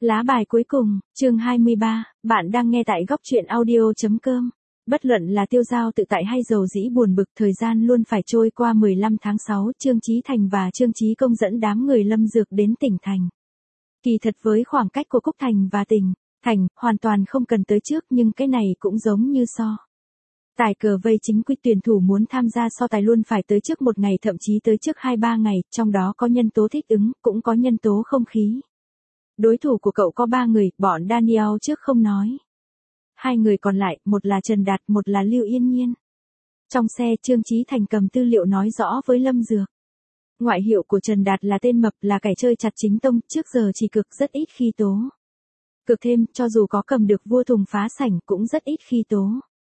Lá bài cuối cùng, chương 23, bạn đang nghe tại góc truyện audio.com. Bất luận là Tiêu Dao tự tại hay dầu dĩ buồn bực, thời gian luôn phải trôi qua. 15 tháng 6, Trương Chí Thành và Trương Chí Công dẫn đám người Lâm Dược đến tỉnh thành. Kỳ thật với khoảng cách của Cúc Thành và tỉnh thành, hoàn toàn không cần tới trước, nhưng cái này cũng giống như so tài cờ vây, chính quy tuyển thủ muốn tham gia so tài luôn phải tới trước một ngày, thậm chí tới trước 2-3 ngày, trong đó có nhân tố thích ứng, cũng có nhân tố không khí. Đối thủ của cậu có 3 người, bọn Daniel trước không nói. 2 người còn lại, một là Trần Đạt, một là Lưu Yên Nhiên. Trong xe, Trương Chí Thành cầm tư liệu nói rõ với Lâm Dược. Ngoại hiệu của Trần Đạt là tên mập, là kẻ chơi chặt chính tông, trước giờ chỉ cực, rất ít khi tố cực thêm, cho dù có cầm được vua thùng phá sảnh cũng rất ít khi tố.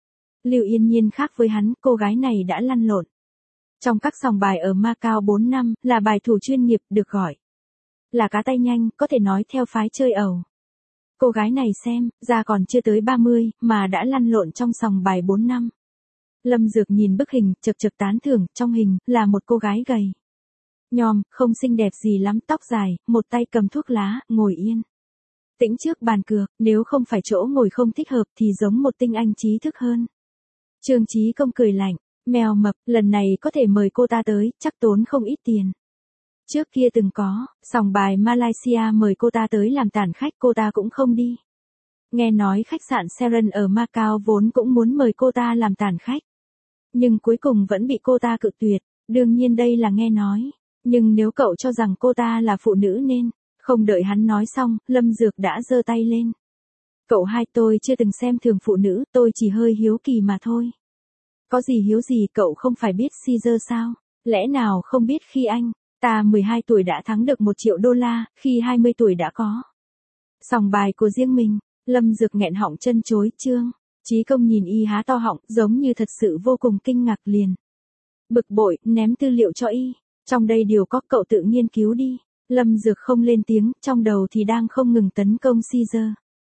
Lưu Yên Nhiên khác với hắn, cô gái này đã lăn lộn trong các sòng bài ở Macau 4 năm, là bài thủ chuyên nghiệp, được gọi là cá tay nhanh, có thể nói theo phái chơi ẩu. Cô gái này xem ra còn chưa tới 30, mà đã lăn lộn trong sòng bài 4 năm. Lâm Dược nhìn bức hình, chật chật tán thưởng, trong hình là một cô gái gầy nhom, không xinh đẹp gì lắm, tóc dài, một tay cầm thuốc lá, ngồi yên tĩnh trước bàn cược, nếu không phải chỗ ngồi không thích hợp thì giống một tinh anh trí thức hơn. Trương Chí Công cười lạnh, mèo mập, lần này có thể mời cô ta tới, chắc tốn không ít tiền. Trước kia từng có, sòng bài Malaysia mời cô ta tới làm tản khách, cô ta cũng không đi. Nghe nói khách sạn Seren ở Macau vốn cũng muốn mời cô ta làm tản khách, nhưng cuối cùng vẫn bị cô ta cự tuyệt. Đương nhiên đây là nghe nói, nhưng nếu cậu cho rằng cô ta là phụ nữ nên... Không đợi hắn nói xong, Lâm Dược đã giơ tay lên. Cậu hai, tôi chưa từng xem thường phụ nữ, tôi chỉ hơi hiếu kỳ mà thôi. Có gì hiếu gì, cậu không phải biết Caesar sao? Lẽ nào không biết khi anh ta 12 tuổi đã thắng được 1 triệu đô la, khi 20 tuổi đã có sòng bài của riêng mình. Lâm Dược nghẹn họng chân chối. Trương Chí Công nhìn y há to họng, giống như thật sự vô cùng kinh ngạc, liền bực bội, ném tư liệu cho y. Trong đây đều có, cậu tự nghiên cứu đi. Lâm Dược không lên tiếng, trong đầu thì đang không ngừng tấn công Caesar.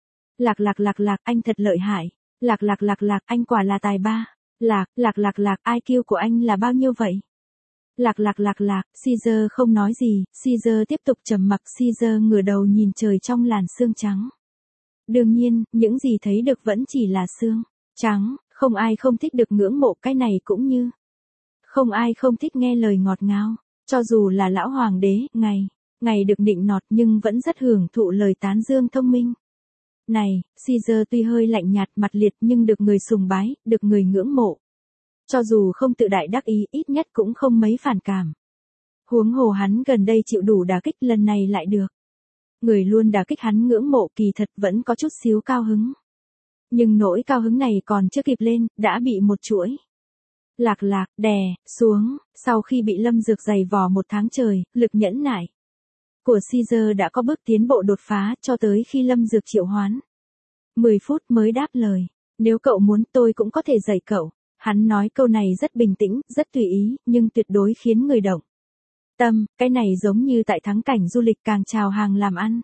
Lạc, anh thật lợi hại. Lạc, anh quả là tài ba. Lạc, IQ của anh là bao nhiêu vậy? Lạc, Caesar không nói gì, Caesar tiếp tục trầm mặc. Caesar ngửa đầu nhìn trời trong làn sương trắng. Đương nhiên, những gì thấy được vẫn chỉ là sương trắng, không ai không thích được ngưỡng mộ cái này, cũng như không ai không thích nghe lời ngọt ngào. Cho dù là lão hoàng đế, ngày được nịnh nọt nhưng vẫn rất hưởng thụ lời tán dương thông minh này. Caesar tuy hơi lạnh nhạt, mặt liệt, nhưng được người sùng bái, được người ngưỡng mộ. Cho dù không tự đại đắc ý, ít nhất cũng không mấy phản cảm. Huống hồ hắn gần đây chịu đủ đả kích, lần này lại được người luôn đả kích hắn ngưỡng mộ, kỳ thật vẫn có chút xíu cao hứng. Nhưng nỗi cao hứng này còn chưa kịp lên, đã bị một chuỗi lạc đè xuống. Sau khi bị Lâm Dược giày vò 1 tháng trời, lực nhẫn nại của Caesar đã có bước tiến bộ đột phá, cho tới khi Lâm Dược triệu hoán 10 phút mới đáp lời. Nếu cậu muốn, tôi cũng có thể dạy cậu. Hắn nói câu này rất bình tĩnh, rất tùy ý, nhưng tuyệt đối khiến người động tâm. Cái này giống như tại thắng cảnh du lịch càng chào hàng làm ăn.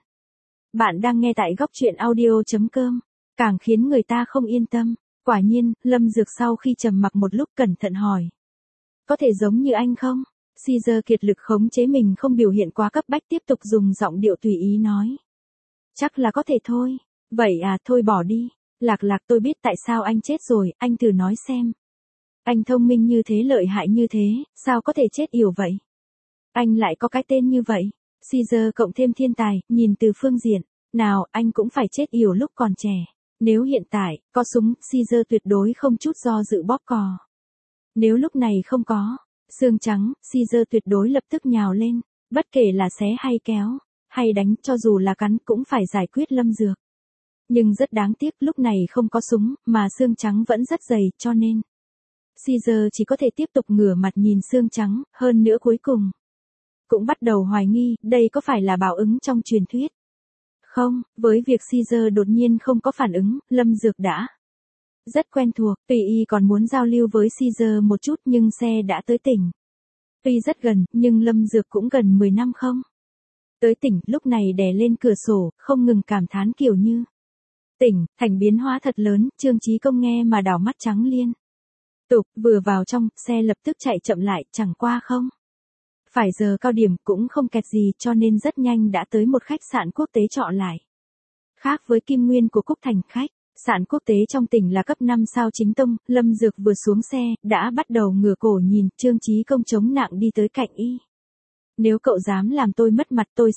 Bạn đang nghe tại góc truyện audio.com, càng khiến người ta không yên tâm. Quả nhiên, Lâm Dược sau khi trầm mặc một lúc cẩn thận hỏi. Có thể giống như anh không? Caesar kiệt lực khống chế mình không biểu hiện quá cấp bách, tiếp tục dùng giọng điệu tùy ý nói. Chắc là có thể thôi. Vậy à, thôi bỏ đi. Lạc, tôi biết tại sao anh chết rồi, anh thử nói xem. Anh thông minh như thế, lợi hại như thế, sao có thể chết yểu vậy? Anh lại có cái tên như vậy. Caesar cộng thêm thiên tài, nhìn từ phương diện nào, anh cũng phải chết yểu lúc còn trẻ. Nếu hiện tại có súng, Caesar tuyệt đối không chút do dự bóp cò. Nếu lúc này không có xương trắng, Caesar tuyệt đối lập tức nhào lên, bất kể là xé hay kéo, hay đánh, cho dù là cắn cũng phải giải quyết Lâm Dược. Nhưng rất đáng tiếc, lúc này không có súng, mà xương trắng vẫn rất dày, cho nên Caesar chỉ có thể tiếp tục ngửa mặt nhìn xương trắng, hơn nữa cuối cùng cũng bắt đầu hoài nghi, đây có phải là báo ứng trong truyền thuyết? Không, với việc Caesar đột nhiên không có phản ứng, Lâm Dược đã rất quen thuộc. Tuy y còn muốn giao lưu với Caesar một chút, nhưng xe đã tới tỉnh. Tuy rất gần, nhưng Lâm Dược cũng gần 10 năm không tới tỉnh, lúc này đè lên cửa sổ, không ngừng cảm thán kiểu như tỉnh thành biến hóa thật lớn. Trương Chí Công nghe mà đảo mắt trắng liên tục. Vừa vào trong, xe lập tức chạy chậm lại, chẳng qua không phải giờ cao điểm, cũng không kẹt gì, cho nên rất nhanh đã tới một khách sạn quốc tế trọ lại. Khác với Kim Nguyên của Cúc Thành khách sạn quốc tế trong tỉnh là cấp 5 sao chính tông, Lâm Dược vừa xuống xe, đã bắt đầu ngửa cổ nhìn, Trương Chí Công chống nặng đi tới cạnh y. Nếu cậu dám làm tôi mất mặt tôi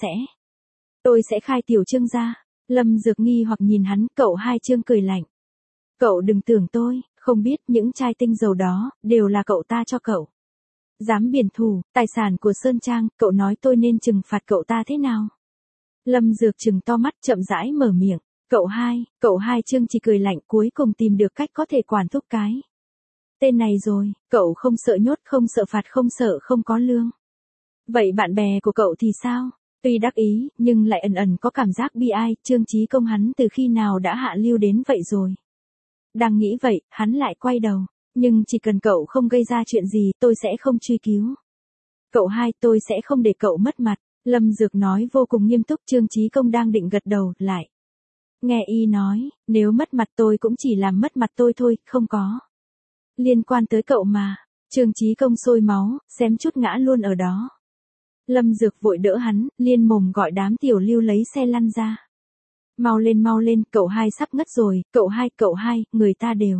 sẽ khai tiểu Trương ra. Lâm Dược nghi hoặc nhìn hắn, cậu hai Trương cười lạnh. Cậu đừng tưởng tôi không biết những chai tinh dầu đó, đều là cậu ta cho cậu. Dám biển thủ, tài sản của Sơn Trang, cậu nói tôi nên trừng phạt cậu ta thế nào? Lâm Dược trừng to mắt chậm rãi mở miệng. Cậu hai Trương chỉ cười lạnh cuối cùng tìm được cách có thể quản thúc cái tên này rồi, cậu không sợ nhốt, không sợ phạt, không sợ không có lương. Vậy bạn bè của cậu thì sao? Tuy đắc ý, nhưng lại ẩn ẩn có cảm giác bi ai, Trương Chí Công hắn từ khi nào đã hạ lưu đến vậy rồi. Đang nghĩ vậy, hắn lại quay đầu, nhưng chỉ cần cậu không gây ra chuyện gì, tôi sẽ không truy cứu. Cậu hai, tôi sẽ không để cậu mất mặt, Lâm Dược nói vô cùng nghiêm túc. Trương Chí Công đang định gật đầu, lại nghe y nói, nếu mất mặt tôi cũng chỉ làm mất mặt tôi thôi, không có liên quan tới cậu mà. Trương Chí Công sôi máu, xém chút ngã luôn ở đó. Lâm Dược vội đỡ hắn, liên mồm gọi đám tiểu lưu lấy xe lăn ra. Mau lên, cậu hai sắp ngất rồi, cậu hai, người ta đều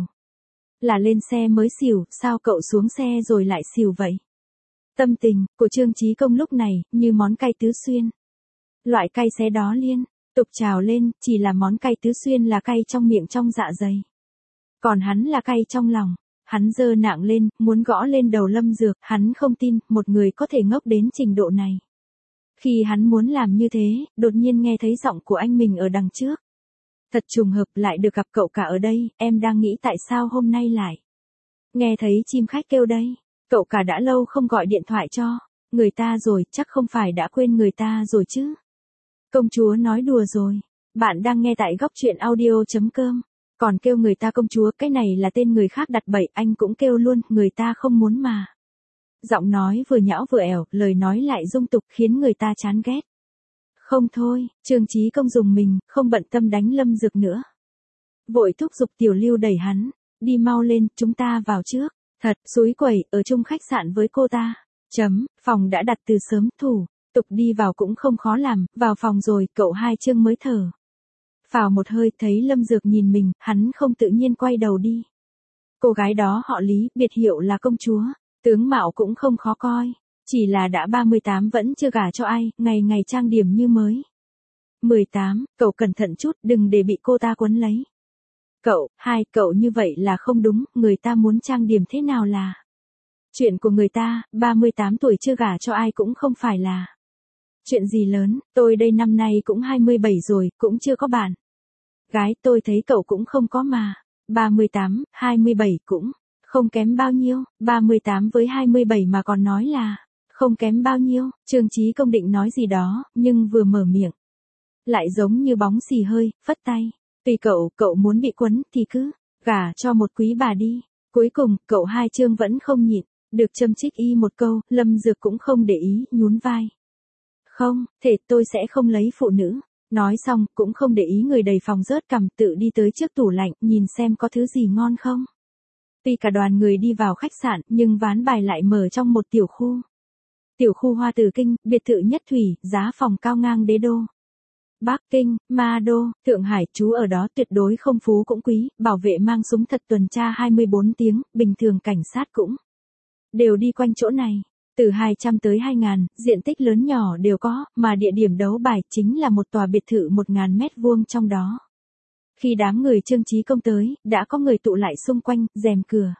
là lên xe mới xỉu, sao cậu xuống xe rồi lại xỉu vậy? Tâm tình của Trương Chí Công lúc này, như món cay tứ xuyên. Loại cay xé đó liên tục trào lên, chỉ là món cay tứ xuyên là cay trong miệng trong dạ dày. Còn hắn là cay trong lòng. Hắn giơ nạng lên, muốn gõ lên đầu Lâm Dược, hắn không tin, một người có thể ngốc đến trình độ này. Khi hắn muốn làm như thế, đột nhiên nghe thấy giọng của anh mình ở đằng trước. Thật trùng hợp lại được gặp cậu cả ở đây, em đang nghĩ tại sao hôm nay lại nghe thấy chim khách kêu đây. Cậu cả đã lâu không gọi điện thoại cho người ta rồi, chắc không phải đã quên người ta rồi chứ. Công chúa nói đùa rồi. Bạn đang nghe tại góc truyện audio.com. Còn kêu người ta công chúa, cái này là tên người khác đặt bậy, anh cũng kêu luôn, người ta không muốn mà. Giọng nói vừa nhão vừa ẻo, lời nói lại dung tục khiến người ta chán ghét. Không thôi, Trương Chí Công dùng mình, không bận tâm đánh Lâm Dược nữa. Vội thúc giục tiểu lưu đẩy hắn, đi mau lên, chúng ta vào trước. Thật, xúi quẩy, ở chung khách sạn với cô ta. Phòng đã đặt từ sớm, thủ tục đi vào cũng không khó làm, vào phòng rồi, cậu hai Trương mới thở phào một hơi, thấy Lâm Dược nhìn mình, hắn không tự nhiên quay đầu đi. Cô gái đó họ Lý, biệt hiệu là công chúa, tướng mạo cũng không khó coi, chỉ là đã 38 vẫn chưa gả cho ai, ngày ngày trang điểm như mới. 18, cậu cẩn thận chút, đừng để bị cô ta quấn lấy. Cậu như vậy là không đúng, người ta muốn trang điểm thế nào là chuyện của người ta, 38 tuổi chưa gả cho ai cũng không phải là chuyện gì lớn, tôi đây năm nay cũng 27 rồi, cũng chưa có bạn gái, tôi thấy cậu cũng không có mà. 38, 27 cũng không kém bao nhiêu, 38 với 27 mà còn nói là không kém bao nhiêu. Trương Chí Công định nói gì đó, nhưng vừa mở miệng lại giống như bóng xì hơi, phất tay. Tùy cậu muốn bị quấn thì cứ gả cho một quý bà đi. Cuối cùng, cậu hai Trương vẫn không nhịn được châm chích y một câu, Lâm Dược cũng không để ý, nhún vai. Không, thể tôi sẽ không lấy phụ nữ. Nói xong, cũng không để ý người đầy phòng rớt cằm, tự đi tới trước tủ lạnh, nhìn xem có thứ gì ngon không. Tuy cả đoàn người đi vào khách sạn, nhưng ván bài lại mở trong một tiểu khu. Tiểu khu Hoa Tử Kinh, biệt thự nhất thủy, giá phòng cao ngang Đế Đô, Bắc Kinh, Ma Đô, Thượng Hải, chú ở đó tuyệt đối không phú cũng quý, bảo vệ mang súng thật tuần tra 24 tiếng, bình thường cảnh sát cũng đều đi quanh chỗ này. Từ 200 tới 2.000, diện tích lớn nhỏ đều có, mà địa điểm đấu bài chính là một tòa biệt thự 1.000 mét vuông trong đó. Khi đám người Trương Chí Công tới, đã có người tụ lại xung quanh, rèm cửa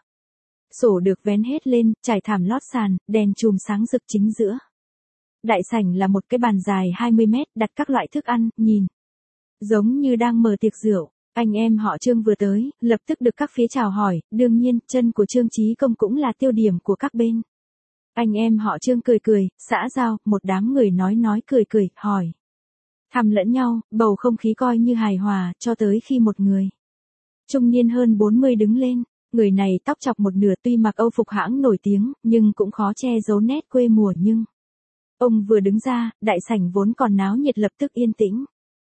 sổ được vén hết lên, trải thảm lót sàn, đèn chùm sáng rực chính giữa. Đại sảnh là một cái bàn dài 20 mét, đặt các loại thức ăn, nhìn giống như đang mở tiệc rượu. Anh em họ Trương vừa tới, lập tức được các phía chào hỏi, đương nhiên, chân của Trương Chí Công cũng là tiêu điểm của các bên. Anh em họ Trương cười, xã giao, một đám người nói cười, hỏi thăm lẫn nhau, bầu không khí coi như hài hòa, cho tới khi một người trung niên hơn 40 đứng lên. Người này tóc chọc một nửa, tuy mặc âu phục hãng nổi tiếng, nhưng cũng khó che giấu nét quê mùa. Nhưng ông vừa đứng ra, đại sảnh vốn còn náo nhiệt lập tức yên tĩnh.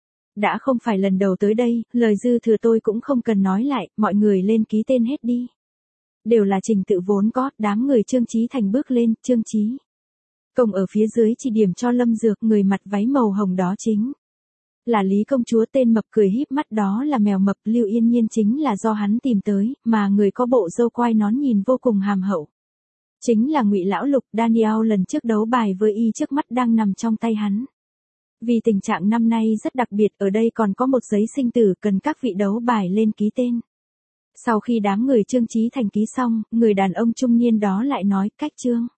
Đã không phải lần đầu tới đây, lời dư thừa tôi cũng không cần nói lại, mọi người lên ký tên hết đi. Đều là trình tự vốn có, đám người Trương Chí Thành bước lên, Trương Chí Công ở phía dưới chỉ điểm cho Lâm Dược, người mặt váy màu hồng đó chính Là Lý công chúa, tên mập cười híp mắt, đó là mèo mập. Lưu Yên Nhiên chính là do hắn tìm tới, mà người có bộ râu quai nón nhìn vô cùng hàm hậu. Chính là Ngụy lão Lục. Daniel lần trước đấu bài với y trước mắt đang nằm trong tay hắn. Vì tình trạng năm nay rất đặc biệt, ở đây còn có một giấy sinh tử cần các vị đấu bài lên ký tên. Sau khi đám người Trương Chí Thành ký xong, người đàn ông trung niên đó lại nói, cách Trương